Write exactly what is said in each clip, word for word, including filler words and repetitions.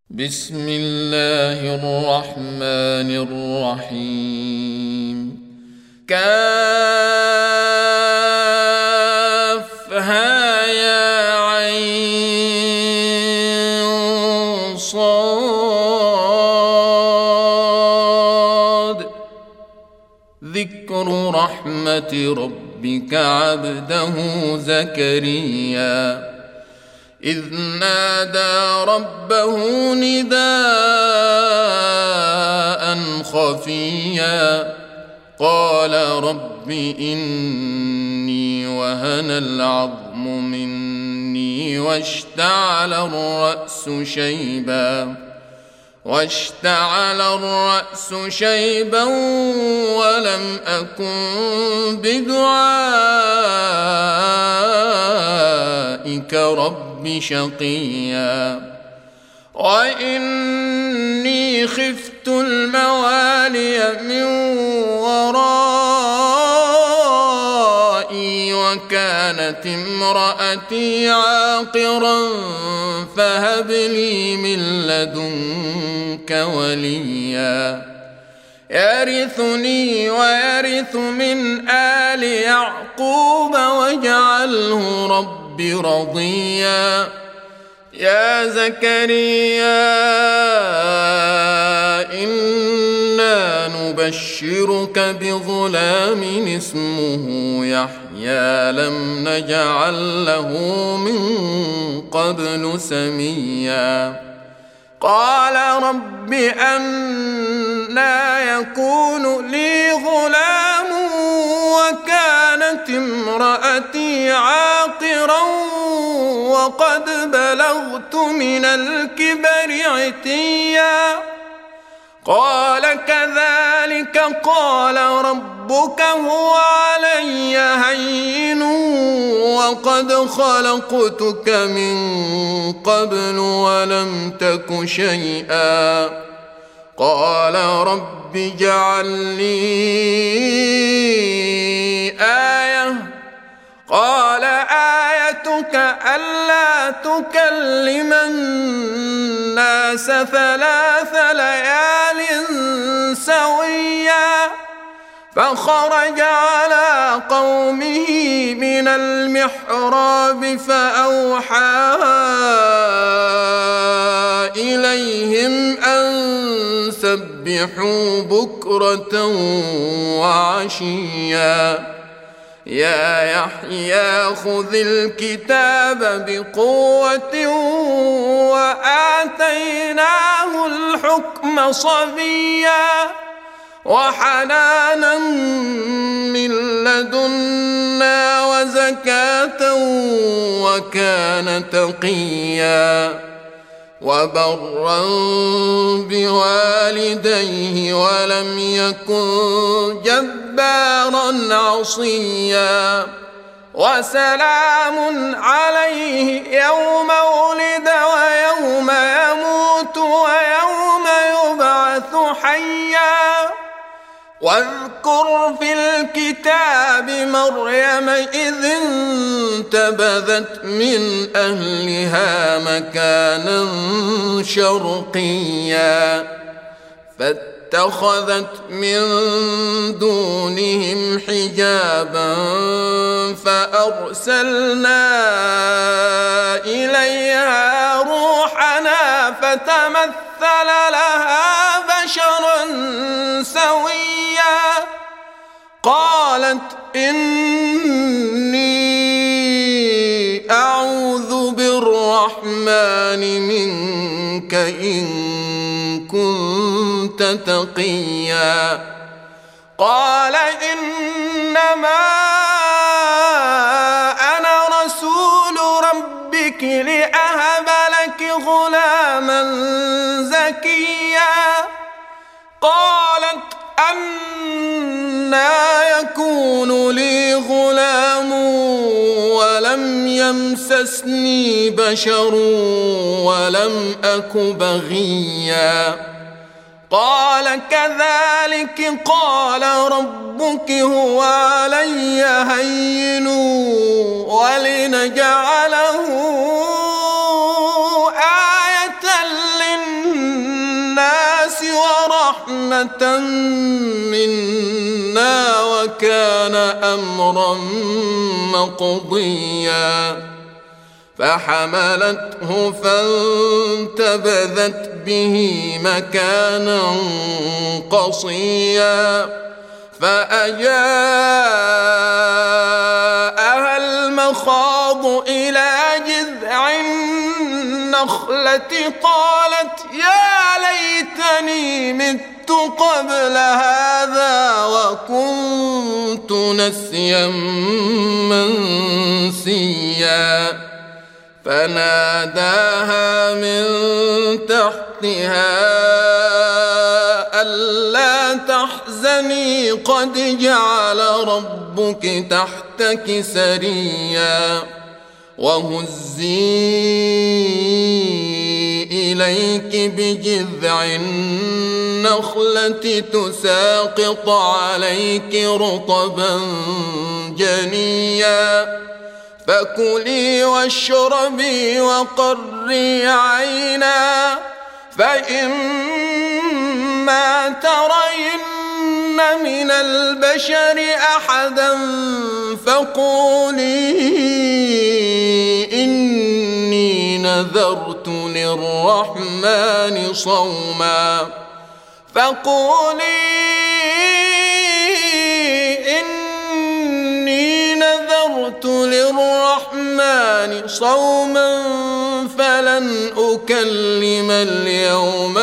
بسم الله الرحمن الرحيم. كافها يا عين صاد. ذكر رحمة ربك عبده زكريا إذ نادى ربه نداء خفيا قال رب إني وهن العظم مني واشتعل الرأس شيبا واشتعل الرأس شيبا ولم أكن بدعائك رب شقيا وإني خفت الموالي من ورائي وكانت امرأتي عاقرا فهب لي من لدنك وليا يرثني ويرث من آل يعقوب واجعله رب رضيا. يا زكريا إنا نبشرك بغلام اسمه يحيى لم نجعل له من قبل سميا. قال رب أنى يكون لي غلام وكانت امرأتي عاقرا وقد بلغت من الكبر عتيا. قال كذلك قال ربك هو علي هين وقد خلقتك من قبل ولم تك شيئا. قال رب اجعل لي آية. قال آيتك ألا تكلم الناس ثلاث ليال سويا. فخرج على قومه من المحراب فأوحى إليهم أن سبحوا بكرة وعشيا. يا يحيى خذ الكتاب بقوة وآتيناه الحكم صبيا وحنانا من لدنا وزكاة وكان تقيا وبرا بوالديه ولم يكن جبارا عصيا. وسلام عليه يوم ولد ويوم يموت ويوم يبعث حيا. واذكر في الكتاب مريم إذ انتبذت من أهلها مكانا شرقيا فاتخذت من دونهم حجابا فأرسلنا إليها روحنا فتمثل لها بشرا سويا. قالت إني أعوذ بالرحمن منك إن كنت تقيا. قال إنما أنا رسول ربك لأهب لك غلاما زكيا. قالت أنى يكون لي غلام ولم يمسسني بشر ولم أك بغيا. قال كذلك قال ربك هو علي هين ولنجعله آية رحمة منا وكان أمرا مقضيا فحملته فانتبذت به مكانا قصيا فأجاءها المخاض إلى جذع النخلة قالت يا ليتني مت قبل هذا وكنت نسيا منسيا فناداها من تحتها ألا تحزني قد جعل ربك تحتك سريا وهزي إليك بجذع النخلة تساقط عليك رطبا جنيا فكلي واشربي وقري عينا فإما ترين من البشر أحدا فقولي إني نذرت للرحمن صوما فقولي إني نذرت للرحمن صوما فلن أكلم اليوم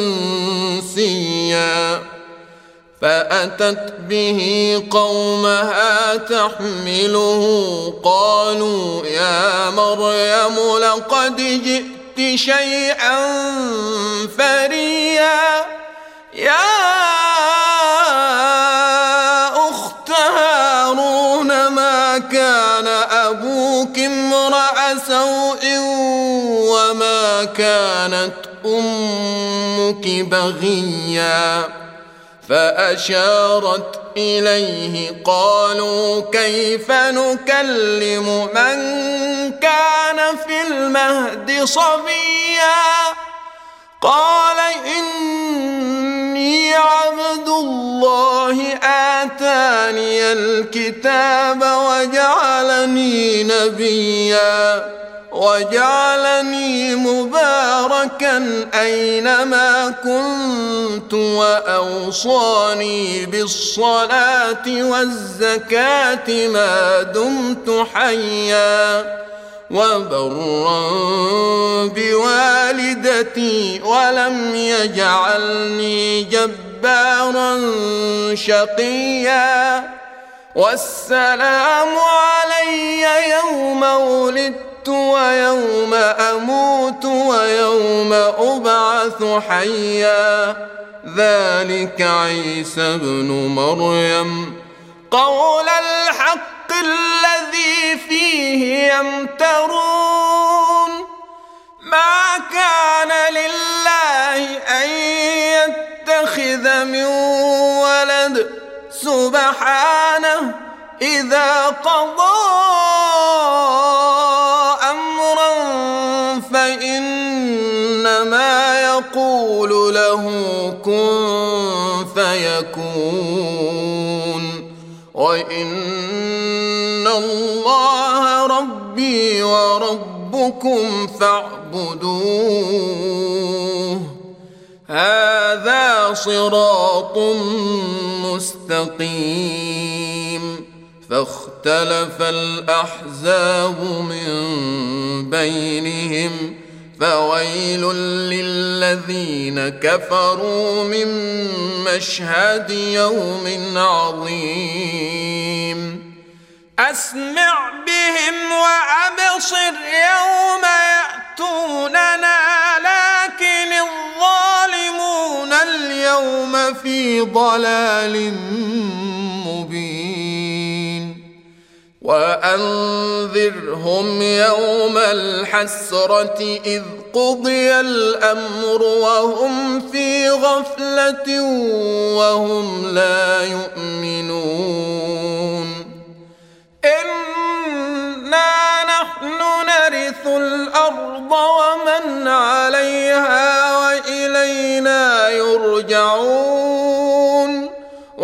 إنسيا فأتت به قومها تحمله قالوا يا مريم لقد جئت شيئا فريا يا أخت هارون ما كان أبوك امرأ سوء وما كانت أمك بغيا فأشارت إليه قالوا كيف نكلم من كان في المهد صبيا قال إني عبد الله آتاني الكتاب وجعلني نبيا وجعلني مباركا أينما كنت وأوصاني بالصلاة والزكاة ما دمت حيا وبرا بوالدتي ولم يجعلني جبارا شقيا والسلام علي يوم ولدت ويوم أموت ويوم أبعث حيا ذلك عيسى ابن مريم قول الحق الذي فيه يمترون ما كان لله أن يتخذ من ولد سبحانه إذا قضى أمرا فإنما يقول له كن فيكون وإن الله ربي وربكم فاعبدوه هذا صراط مستقيم فاختلف الأحزاب من بينهم فويل للذين كفروا من مشهد يوم عظيم أسمع بهم وأبصر يوم يأتوننا لكن الظالمون اليوم في ضلال مبين وأنذرهم يوم الحسرة إذ قضي الأمر وهم في غفلة وهم لا يؤمنون إنا نحن نرث الأرض ومن عليها وإلينا يرجعون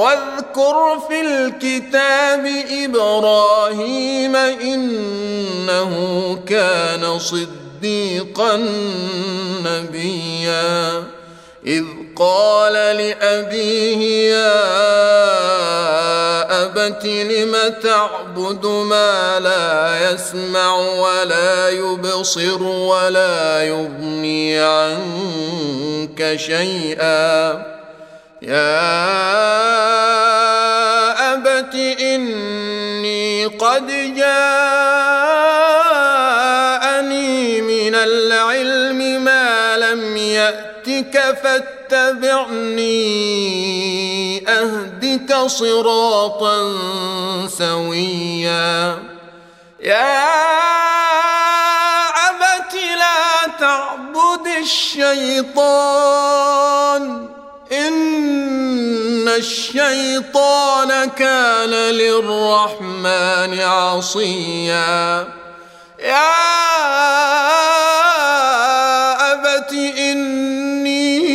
واذكر في الكتاب إبراهيم إنه كان صديقا نبيا إذ قال لأبيه يا أبت لم تعبد ما لا يسمع ولا يبصر ولا يغني عنك شيئا يا أبت إني قد جاءني من العلم ما لم يأتك فاتبعني أهدك صراطا سويا يا أبت لا تعبد الشيطان إن الشيطان كان للرحمن عصيا يا أبت إني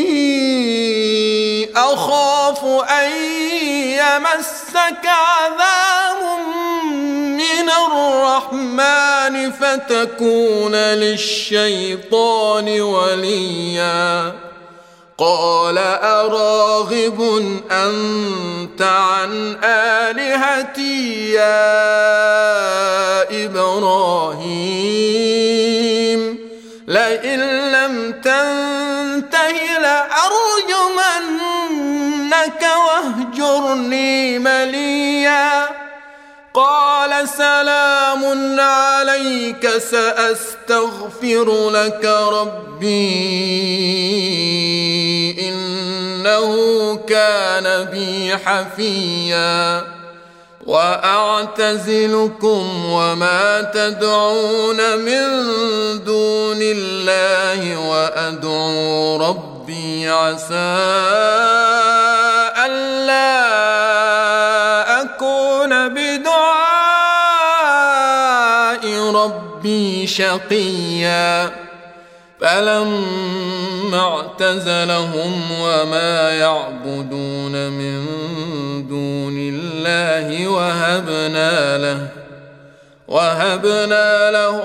أخاف أن يمسك عذاب من الرحمن فتكون للشيطان وليا قال أراغب أنت عن آلهتي يا إبراهيم لئن لم تنته لأرجمنك واهجرني مليا قال سلام عليك سأستغفر لك ربي إنه كان بي حفيا وأعتزلكم وما تدعون من دون الله وأدعو ربي عسى ألا أكون بدعاء ربي شقيا فلما اعتزلهم وما يعبدون من دون الله وهبنا له وهبنا له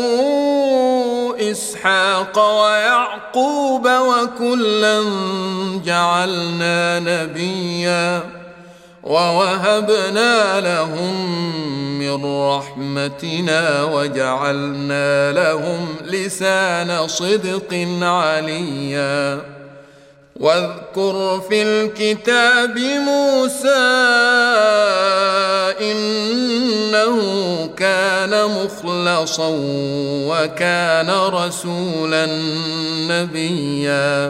إسحاق ويعقوب وكلا جعلنا نبيا ووهبنا لهم من رحمتنا وجعلنا لهم لسان صدق عليا واذكر في الكتاب موسى إنه كان مخلصا وكان رسولا نبيا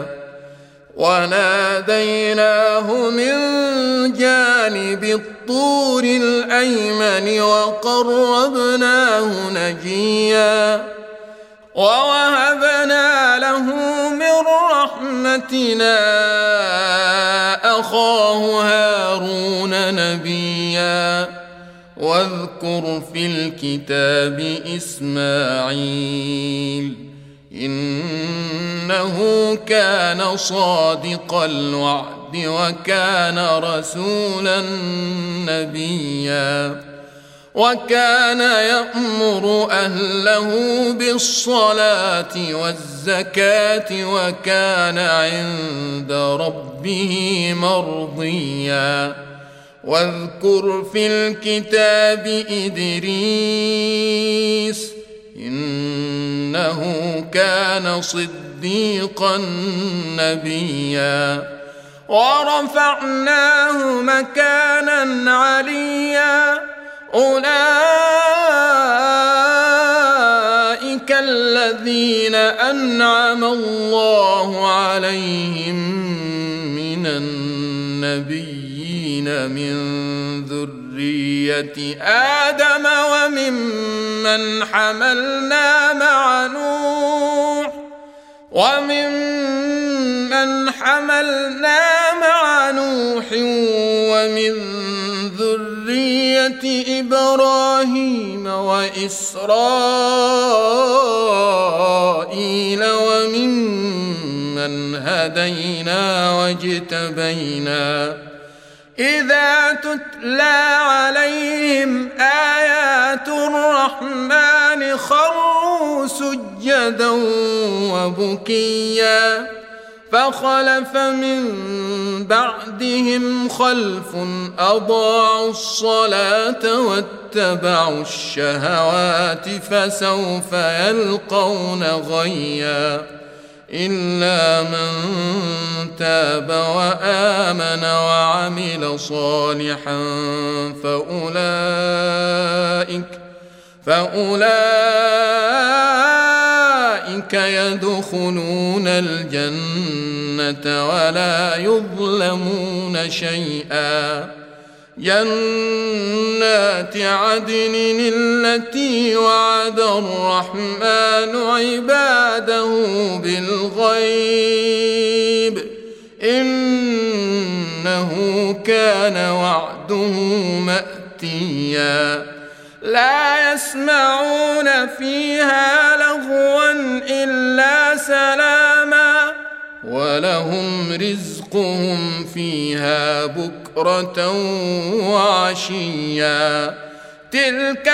وناديناه من جانب الطور الأيمن وقربناه نجيا ووهبنا له من رحمتنا أخاه هارون نبيا واذكر في الكتاب إسماعيل إنه كان صادق الوعد وكان رسولا نبيا وكان يأمر أهله بالصلاة والزكاة وكان عند ربه مرضيا واذكر في الكتاب إدريس إنه كان صديقا نبيا ورفعناه مكانا عليا أولئك الذين أنعم الله عليهم من النبيين من ذرية آدم وممن حملنا مع نوح وممن حملنا مع نوح ومن ذرية إبراهيم وإسرائيل وممن هدينا واجتبينا إذا تتلى عليهم آيات الرحمن خروا سجدا وبكيا فخلف من بعدهم خلف أضاعوا الصلاة واتبعوا الشهوات فسوف يلقون غيا إلا من تاب وآمن وعمل صالحا فأولئك فأولئك يدخلون الجنة ولا يظلمون شيئا جنات عدن التي وعد الرحمن عباده بالغيب إنه كان وعده مأتيا لا يسمعون فيها لغوا إلا سلاما ولهم رزقهم فيها بكرة وعشيا تلك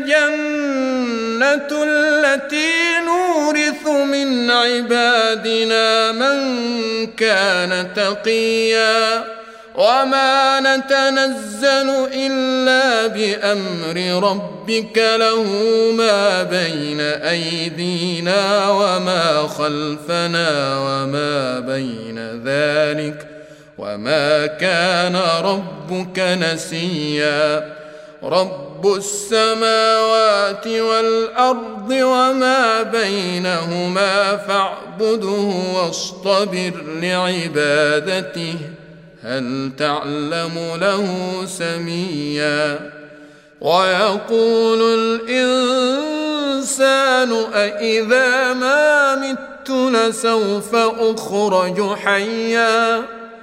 الجنة التي نورث من عبادنا من كان تقيا وما نتنزل إلا بأمر ربك له ما بين أيدينا وما خلفنا وما بين ذلك وما كان ربك نسيا رب السماوات والأرض وما بينهما فاعبده واصطبر لعبادته هل تعلم له سميا ويقول الإنسان أإذا ما مت لسوف أخرج حيا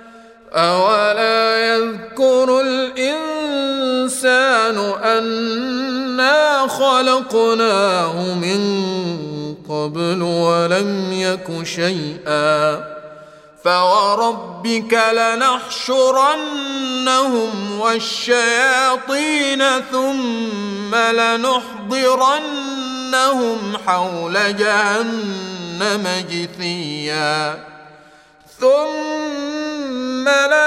أولا يذكر الإنسان أنا خلقناه من قبل ولم يك شيئا فوربك لنحشرنهم والشياطين ثم لنحضرنهم حول جهنم جثيا ثم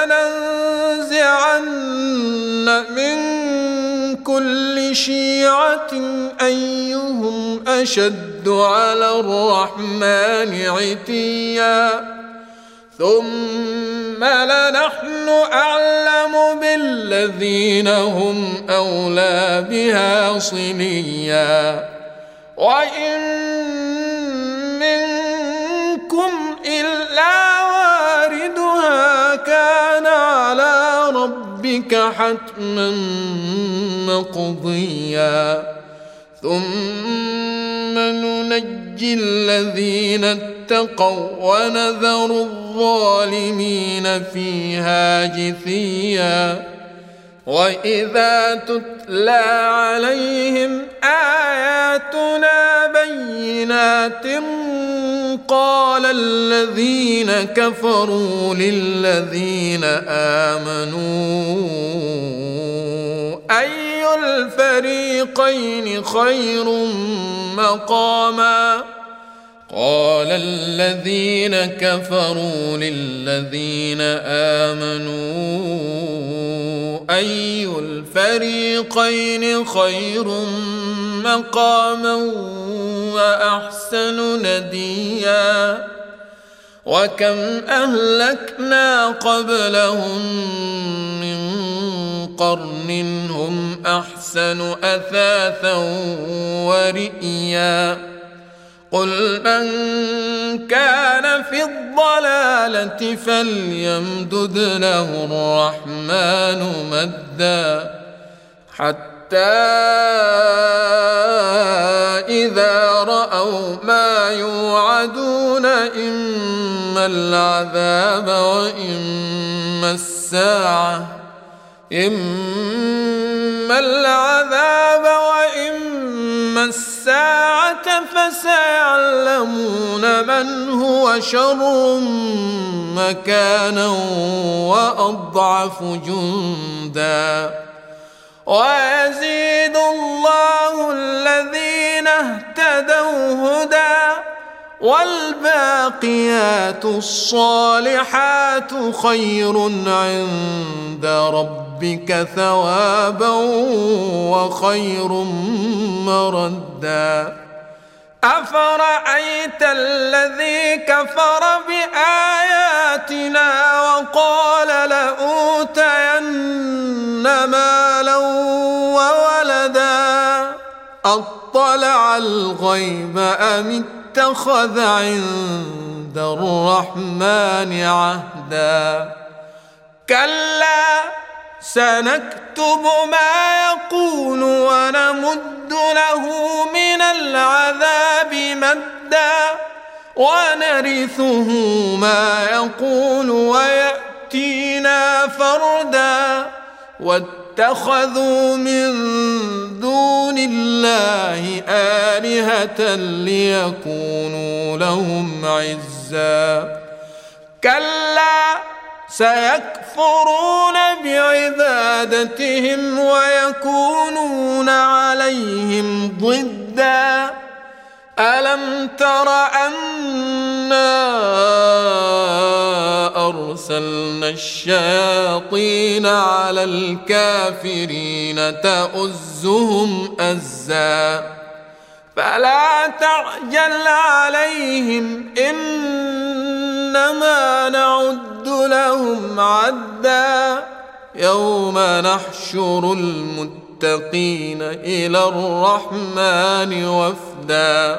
لننزعن من كل شيعة أيهم أشد على الرحمن عتيا ثم لنحن أعلم بالذين هم أولى بها صليا وإن منكم إلا واردها كان على ربك حتما مقضيا ثم ننجي الذين اتقوا ونذر الظالمين فيها جثيا وإذا تتلى عليهم آياتنا بينات قال الذين كفروا للذين آمنوا أي الفريقين خير مقاما قال الذين كفروا للذين آمنوا أي الفريقين خير مقاما وأحسن نديا وكم أهلكنا قبلهم من قرن هم أحسن أثاثا ورئيا قل من كان في الضلالة فليمدد له الرحمن مدا حتى إذا رأوا ما يوعدون إما العذاب وإما الساعة إما العذاب وإما الساعة فسيعلمون من هو شر مكانا وأضعف جندا ويزيد الله الذين اهتدوا هدى والباقيات الصالحات خير عند ربك ثوابا وخير مردا أفرأيت الذي كفر بآياتنا وقال لأوتين مالا وولدا أطلع الغيب أم اتخذ عند الرحمن عهدا كلا سنكتب ما يقول ونمد له من العذاب مدا ونرثه ما يقول ويأتينا فردا واتخذوا من دون الله آلهة ليكونوا لهم عزا كلا سيكفرون بعبادتهم ويكونون عليهم ضدا ألم تر أنا أرسلنا الشياطين على الكافرين تؤزهم أزا فلا تعجل عليهم إنما نعد لهم عدا يوم نحشر المتقين إلى الرحمن وفدا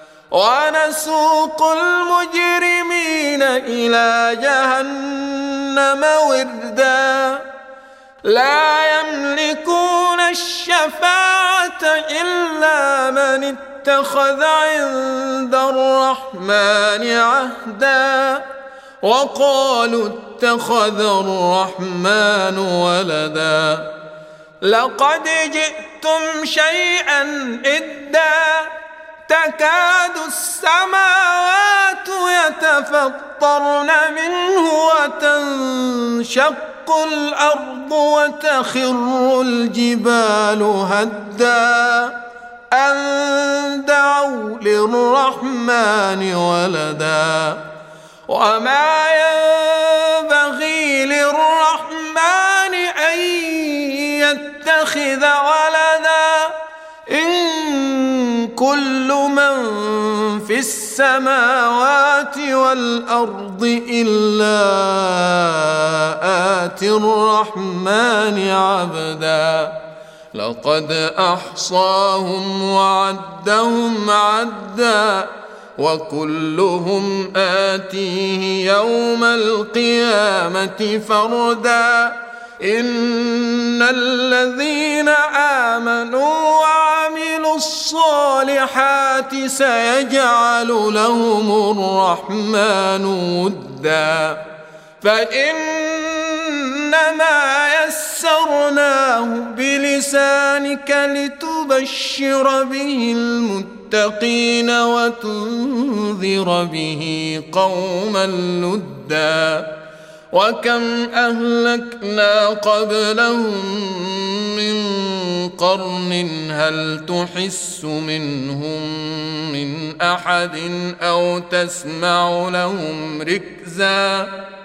ونسوق المجرمين إلى جهنم وردا لا يملكون الشفاعة إلا من اتخذ عند الرحمن عهدا وقالوا اتخذ الرحمن ولدا لقد جئتم شيئا إدا تكاد السماوات يتفطرن منه وتنشق الأرض وتخر الجبال هدا أن دعوا للرحمن ولدا وما ينبغي للرحمن أن يتخذ ولدا إن كل من في السماوات والأرض إلا آتي الرحمن عبدا لقد أحصاهم وعدهم عدا وكلهم آتيه يوم القيامة فردا إن الذين آمنوا وعملوا الصالحات سيجعل لهم الرحمن ودا فإنما يسرناه بلسانك لتبشر به المتقين وتنذر به قوما لدا وكم أهلكنا قبلهم من قرن هل تحس منهم من أحد أو تسمع لهم ركزا